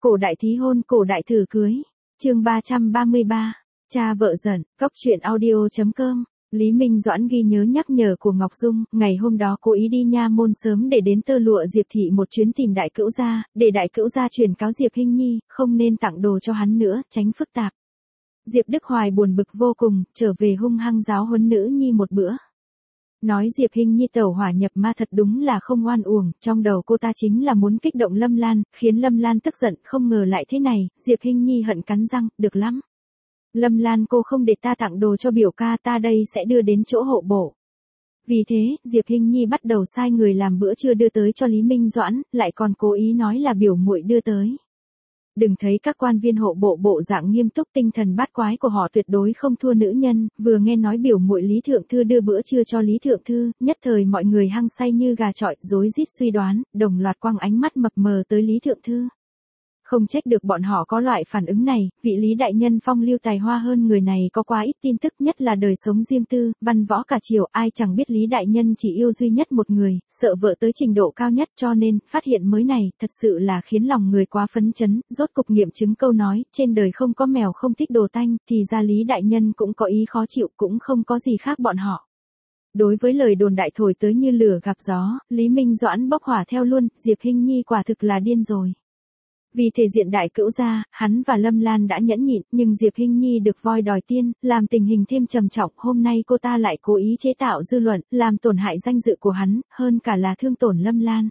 Cổ đại thí hôn, cổ đại thử cưới. Chương 333. Cha vợ giận. Cóc truyện audio.com. Lý Minh Doãn ghi nhớ nhắc nhở của Ngọc Dung, ngày hôm đó cố ý đi nha môn sớm để đến Tơ Lụa Diệp thị một chuyến tìm đại cữu gia, để đại cữu gia truyền cáo Diệp Hinh Nhi, không nên tặng đồ cho hắn nữa, tránh phức tạp. Diệp Đức Hoài buồn bực vô cùng, trở về hung hăng giáo huấn nữ nhi một bữa. Nói Diệp Hinh Nhi tẩu hỏa nhập ma thật đúng là không oan uổng, trong đầu cô ta chính là muốn kích động Lâm Lan, khiến Lâm Lan tức giận, không ngờ lại thế này. Diệp Hinh Nhi hận cắn răng, được lắm. Lâm Lan, cô không để ta tặng đồ cho biểu ca, ta đây sẽ đưa đến chỗ hộ bộ. Vì thế, Diệp Hinh Nhi bắt đầu sai người làm bữa trưa đưa tới cho Lý Minh Doãn, lại còn cố ý nói là biểu muội đưa tới. Đừng thấy các quan viên hộ bộ bộ dạng nghiêm túc, tinh thần bát quái của họ tuyệt đối không thua nữ nhân, vừa nghe nói biểu muội Lý Thượng Thư đưa bữa trưa cho Lý Thượng Thư, nhất thời mọi người hăng say như gà chọi, rối rít suy đoán, đồng loạt quăng ánh mắt mập mờ tới Lý Thượng Thư. Không trách được bọn họ có loại phản ứng này, vị Lý đại nhân phong lưu tài hoa hơn người này có quá ít tin tức, nhất là đời sống riêng tư, văn võ cả triều, ai chẳng biết Lý đại nhân chỉ yêu duy nhất một người, sợ vợ tới trình độ cao nhất, cho nên, phát hiện mới này, thật sự là khiến lòng người quá phấn chấn, rốt cục nghiệm chứng câu nói, trên đời không có mèo không thích đồ tanh, thì ra Lý đại nhân cũng có ý khó chịu, cũng không có gì khác bọn họ. Đối với lời đồn đại thổi tới như lửa gặp gió, Lý Minh Doãn bốc hỏa theo luôn, Diệp Hinh Nhi quả thực là điên rồi. Vì thể diện đại cữu gia, hắn và Lâm Lan đã nhẫn nhịn, nhưng Diệp Hinh Nhi được voi đòi tiên, làm tình hình thêm trầm trọng, hôm nay cô ta lại cố ý chế tạo dư luận, làm tổn hại danh dự của hắn, hơn cả là thương tổn Lâm Lan.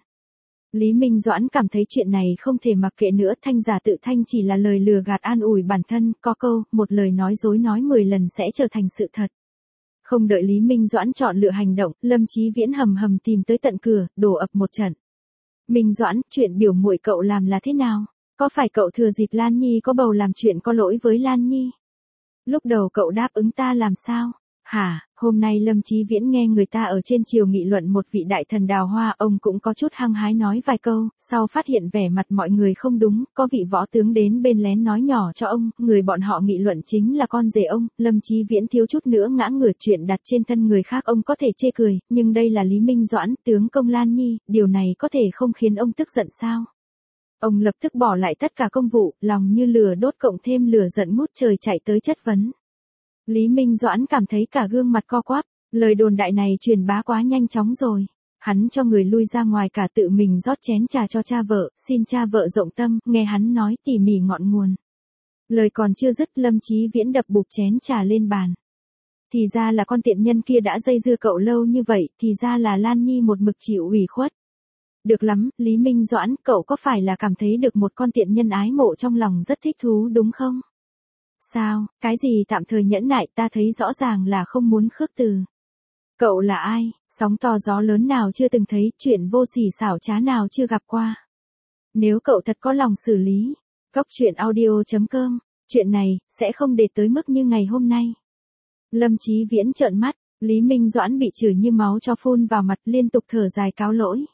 Lý Minh Doãn cảm thấy chuyện này không thể mặc kệ nữa, thanh giả tự thanh chỉ là lời lừa gạt an ủi bản thân, có câu, một lời nói dối nói 10 lần sẽ trở thành sự thật. Không đợi Lý Minh Doãn chọn lựa hành động, Lâm Chí Viễn hầm hầm tìm tới tận cửa, đổ ập một trận. Minh Doãn, chuyện biểu muội cậu làm là thế nào? Có phải cậu thừa dịp Lan Nhi có bầu làm chuyện có lỗi với Lan Nhi? Lúc đầu cậu đáp ứng ta làm sao? Hả, hôm nay Lâm Chí Viễn nghe người ta ở trên triều nghị luận một vị đại thần đào hoa, ông cũng có chút hăng hái nói vài câu, sau phát hiện vẻ mặt mọi người không đúng, có vị võ tướng đến bên lén nói nhỏ cho ông, người bọn họ nghị luận chính là con rể ông, Lâm Chí Viễn thiếu chút nữa ngã ngửa, chuyện đặt trên thân người khác ông có thể chê cười, nhưng đây là Lý Minh Doãn, tướng công Lan Nhi, điều này có thể không khiến ông tức giận sao? Ông lập tức bỏ lại tất cả công vụ, lòng như lửa đốt cộng thêm lửa giận ngút trời chạy tới chất vấn. Lý Minh Doãn cảm thấy cả gương mặt co quắp, lời đồn đại này truyền bá quá nhanh chóng rồi. Hắn cho người lui ra ngoài, cả tự mình rót chén trà cho cha vợ, xin cha vợ rộng tâm, nghe hắn nói tỉ mỉ ngọn nguồn. Lời còn chưa dứt, Lâm Chí Viễn đập bụp chén trà lên bàn. Thì ra là con tiện nhân kia đã dây dưa cậu lâu như vậy, thì ra là Lan Nhi một mực chịu ủy khuất. Được lắm, Lý Minh Doãn, cậu có phải là cảm thấy được một con tiện nhân ái mộ trong lòng rất thích thú đúng không? Sao, cái gì tạm thời nhẫn nại, ta thấy rõ ràng là không muốn khước từ. Cậu là ai, sóng to gió lớn nào chưa từng thấy, chuyện vô sỉ xảo trá nào chưa gặp qua. Nếu cậu thật có lòng xử lý, cóc truyện audio.com, chuyện này, sẽ không để tới mức như ngày hôm nay. Lâm Chí Viễn trợn mắt, Lý Minh Doãn bị chửi như máu cho phun vào mặt, liên tục thở dài cáo lỗi.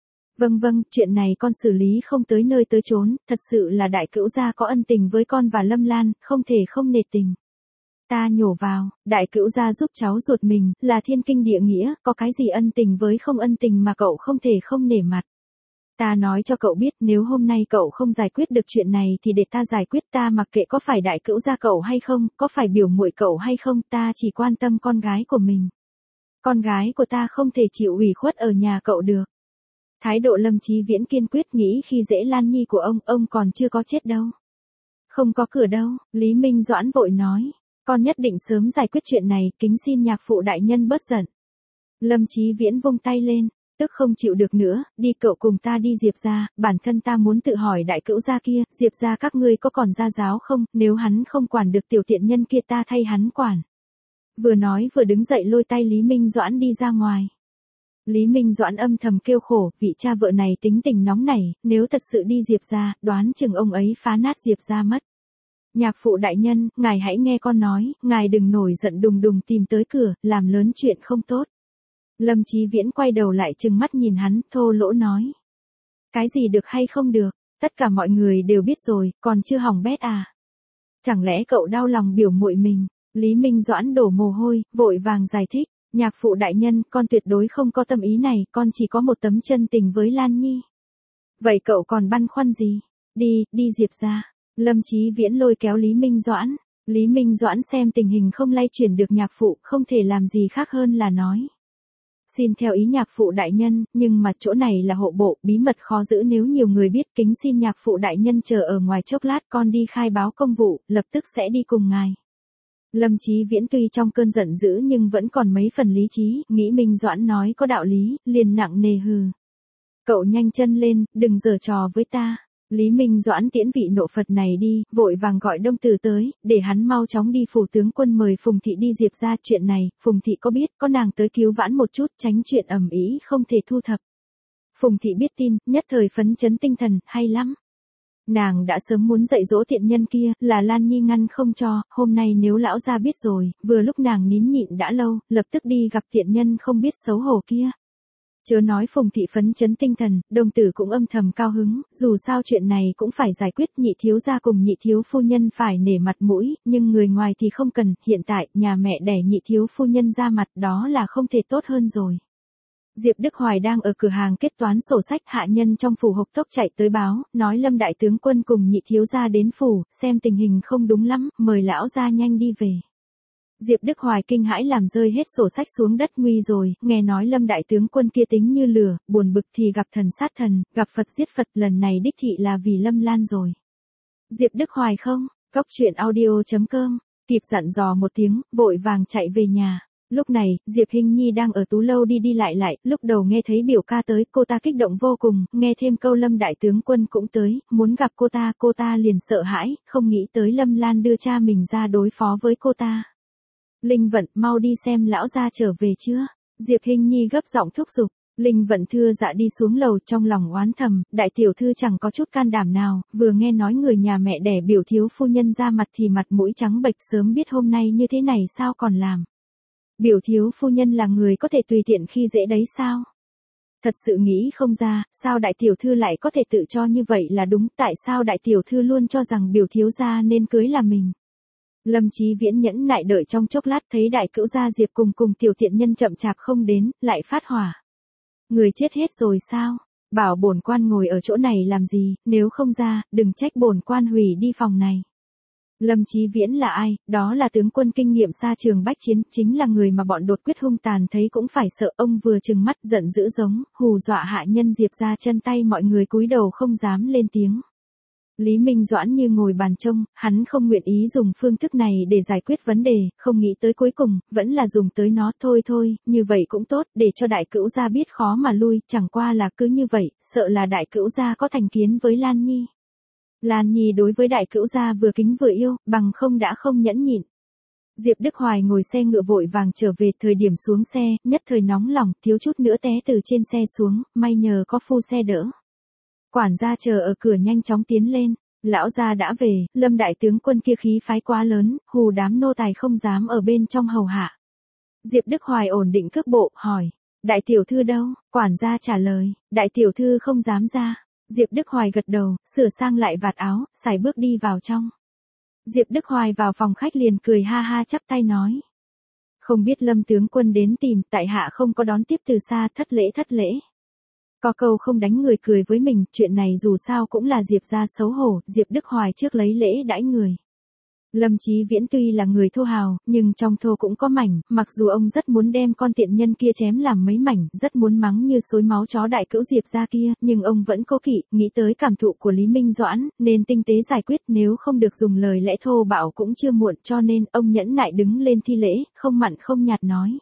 Vâng, chuyện này con xử lý không tới nơi tới chốn, thật sự là đại cữu gia có ân tình với con và Lâm Lan, không thể không nể tình. Ta nhổ vào, đại cữu gia giúp cháu ruột mình, là thiên kinh địa nghĩa, có cái gì ân tình với không ân tình mà cậu không thể không nể mặt. Ta nói cho cậu biết, nếu hôm nay cậu không giải quyết được chuyện này thì để ta giải quyết, ta mặc kệ có phải đại cữu gia cậu hay không, có phải biểu muội cậu hay không, ta chỉ quan tâm con gái của mình. Con gái của ta không thể chịu ủy khuất ở nhà cậu được. Thái độ Lâm Chí Viễn kiên quyết, nghĩ khi dễ Lan Nhi của ông còn chưa có chết đâu. Không có cửa đâu, Lý Minh Doãn vội nói, con nhất định sớm giải quyết chuyện này, kính xin nhạc phụ đại nhân bớt giận. Lâm Chí Viễn vung tay lên, tức không chịu được nữa, đi cậu cùng ta đi Diệp gia, bản thân ta muốn tự hỏi đại cữu gia kia, Diệp gia các ngươi có còn gia giáo không, nếu hắn không quản được tiểu tiện nhân kia ta thay hắn quản. Vừa nói vừa đứng dậy lôi tay Lý Minh Doãn đi ra ngoài. Lý Minh Doãn âm thầm kêu khổ, vị cha vợ này tính tình nóng nảy, nếu thật sự đi Diệp gia, đoán chừng ông ấy phá nát Diệp gia mất. Nhạc phụ đại nhân, ngài hãy nghe con nói, ngài đừng nổi giận đùng đùng tìm tới cửa, làm lớn chuyện không tốt. Lâm Chí Viễn quay đầu lại trừng mắt nhìn hắn, thô lỗ nói. Cái gì được hay không được, tất cả mọi người đều biết rồi, còn chưa hỏng bét à? Chẳng lẽ cậu đau lòng biểu muội mình? Lý Minh Doãn đổ mồ hôi, vội vàng giải thích. Nhạc phụ đại nhân, con tuyệt đối không có tâm ý này, con chỉ có một tấm chân tình với Lan Nhi. Vậy cậu còn băn khoăn gì? Đi Diệp ra. Lâm Chí Viễn lôi kéo Lý Minh Doãn. Lý Minh Doãn xem tình hình không lay chuyển được nhạc phụ, không thể làm gì khác hơn là nói. Xin theo ý nhạc phụ đại nhân, nhưng mà chỗ này là hộ bộ, bí mật khó giữ nếu nhiều người biết, kính xin nhạc phụ đại nhân chờ ở ngoài chốc lát, con đi khai báo công vụ, lập tức sẽ đi cùng ngài. Lâm Chí Viễn tuy trong cơn giận dữ nhưng vẫn còn mấy phần lý trí, nghĩ Minh Doãn nói có đạo lý, liền nặng nề hừ. Cậu nhanh chân lên, đừng giở trò với ta. Lý Minh Doãn tiễn vị nộ Phật này đi, vội vàng gọi Đông Tử tới, để hắn mau chóng đi phủ tướng quân mời Phùng Thị đi Diệp ra chuyện này, Phùng Thị có biết, có nàng tới cứu vãn một chút, tránh chuyện ầm ĩ không thể thu thập. Phùng Thị biết tin, nhất thời phấn chấn tinh thần, hay lắm. Nàng đã sớm muốn dạy dỗ tiện nhân kia, là Lan Nhi ngăn không cho, hôm nay nếu lão gia biết rồi, vừa lúc nàng nín nhịn đã lâu, lập tức đi gặp tiện nhân không biết xấu hổ kia. Chớ nói Phùng Thị phấn chấn tinh thần, Đông Tử cũng âm thầm cao hứng, dù sao chuyện này cũng phải giải quyết, nhị thiếu gia cùng nhị thiếu phu nhân phải nể mặt mũi, nhưng người ngoài thì không cần, hiện tại nhà mẹ đẻ nhị thiếu phu nhân ra mặt đó là không thể tốt hơn rồi. Diệp Đức Hoài đang ở cửa hàng kết toán sổ sách, hạ nhân trong phủ hộc tốc chạy tới báo, nói Lâm đại tướng quân cùng nhị thiếu gia đến phủ, xem tình hình không đúng lắm, mời lão gia nhanh đi về. Diệp Đức Hoài kinh hãi làm rơi hết sổ sách xuống đất, nguy rồi, nghe nói Lâm đại tướng quân kia tính như lửa, buồn bực thì gặp thần sát thần, gặp Phật giết Phật, lần này đích thị là vì Lâm Lan rồi. Diệp Đức Hoài không, cóc truyện audio.com, kịp dặn dò một tiếng, vội vàng chạy về nhà. Lúc này, Diệp Hinh Nhi đang ở tú lâu đi đi lại, lúc đầu nghe thấy biểu ca tới, cô ta kích động vô cùng, nghe thêm câu Lâm đại tướng quân cũng tới, muốn gặp cô ta liền sợ hãi, không nghĩ tới Lâm Lan đưa cha mình ra đối phó với cô ta. Linh Vận, mau đi xem lão gia trở về chưa? Diệp Hinh Nhi gấp giọng thúc giục. Linh Vận thưa dạ đi xuống lầu, trong lòng oán thầm, đại tiểu thư chẳng có chút can đảm nào, vừa nghe nói người nhà mẹ đẻ biểu thiếu phu nhân ra mặt thì mặt mũi trắng bệch, sớm biết hôm nay như thế này sao còn làm. Biểu thiếu phu nhân là người có thể tùy tiện khi dễ đấy sao? Thật sự nghĩ không ra, sao đại tiểu thư lại có thể tự cho như vậy là đúng, tại sao đại tiểu thư luôn cho rằng biểu thiếu gia nên cưới là mình. Lâm Chí Viễn nhẫn nại đợi trong chốc lát thấy đại cữu gia Diệp cùng tiểu tiện nhân chậm chạp không đến, lại phát hỏa. Người chết hết rồi sao? Bảo bổn quan ngồi ở chỗ này làm gì, nếu không ra, đừng trách bổn quan hủy đi phòng này. Lâm Chí Viễn là ai? Đó là tướng quân kinh nghiệm xa trường bách chiến, chính là người mà bọn đột quyết hung tàn thấy cũng phải sợ. Ông vừa trừng mắt giận dữ giống, hù dọa hạ nhân Diệp ra, chân tay mọi người cúi đầu không dám lên tiếng. Lý Minh Doãn như ngồi bàn trông, hắn không nguyện ý dùng phương thức này để giải quyết vấn đề, không nghĩ tới cuối cùng, vẫn là dùng tới nó. Thôi, như vậy cũng tốt, để cho đại cữu gia biết khó mà lui, chẳng qua là cứ như vậy, sợ là đại cữu gia có thành kiến với Lan Nhi. Lan Nhi đối với đại cữu gia vừa kính vừa yêu, bằng không đã không nhẫn nhịn. Diệp Đức Hoài ngồi xe ngựa vội vàng trở về, thời điểm xuống xe, nhất thời nóng lòng, thiếu chút nữa té từ trên xe xuống, may nhờ có phu xe đỡ. Quản gia chờ ở cửa nhanh chóng tiến lên, lão gia đã về, Lâm đại tướng quân kia khí phái quá lớn, hù đám nô tài không dám ở bên trong hầu hạ. Diệp Đức Hoài ổn định cước bộ, hỏi, đại tiểu thư đâu? Quản gia trả lời, đại tiểu thư không dám ra. Diệp Đức Hoài gật đầu, sửa sang lại vạt áo, sải bước đi vào trong. Diệp Đức Hoài vào phòng khách liền cười ha ha chắp tay nói. Không biết Lâm tướng quân đến tìm, tại hạ không có đón tiếp từ xa, thất lễ. Có câu không đánh người cười với mình, chuyện này dù sao cũng là Diệp gia xấu hổ, Diệp Đức Hoài trước lấy lễ đãi người. Lâm Chí Viễn tuy là người thô hào, nhưng trong thô cũng có mảnh, mặc dù ông rất muốn đem con tiện nhân kia chém làm mấy mảnh, rất muốn mắng như xối máu chó đại cữu Diệp gia kia, nhưng ông vẫn cố kỵ, nghĩ tới cảm thụ của Lý Minh Doãn, nên tinh tế giải quyết, nếu không được dùng lời lẽ thô bạo cũng chưa muộn, cho nên ông nhẫn nại đứng lên thi lễ, không mặn không nhạt nói.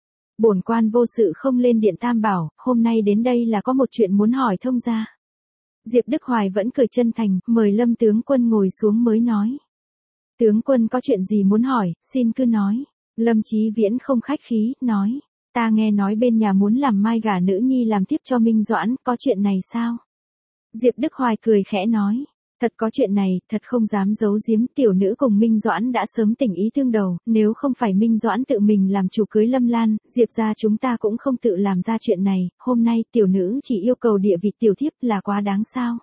Bổn quan vô sự không lên điện Tam Bảo, hôm nay đến đây là có một chuyện muốn hỏi thông gia. Diệp Đức Hoài vẫn cười chân thành, mời Lâm tướng quân ngồi xuống mới nói. Tướng quân có chuyện gì muốn hỏi, xin cứ nói. Lâm Chí Viễn không khách khí, nói. Ta nghe nói bên nhà muốn làm mai gả nữ nhi làm tiếp cho Minh Doãn, có chuyện này sao? Diệp Đức Hoài cười khẽ nói. Thật có chuyện này, thật không dám giấu giếm, tiểu nữ cùng Minh Doãn đã sớm tình ý thương đầu, nếu không phải Minh Doãn tự mình làm chủ cưới Lâm Lan, Diệp gia chúng ta cũng không tự làm ra chuyện này, hôm nay tiểu nữ chỉ yêu cầu địa vị tiểu thiếp là quá đáng sao.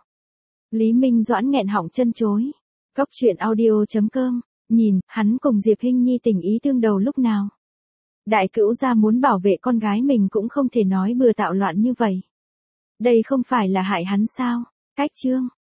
Lý Minh Doãn nghẹn họng chân chối. Cóc truyện audio.com, nhìn, hắn cùng Diệp Hinh Nhi tình ý thương đầu lúc nào. Đại cữu gia muốn bảo vệ con gái mình cũng không thể nói bừa tạo loạn như vậy. Đây không phải là hại hắn sao? Cách chương.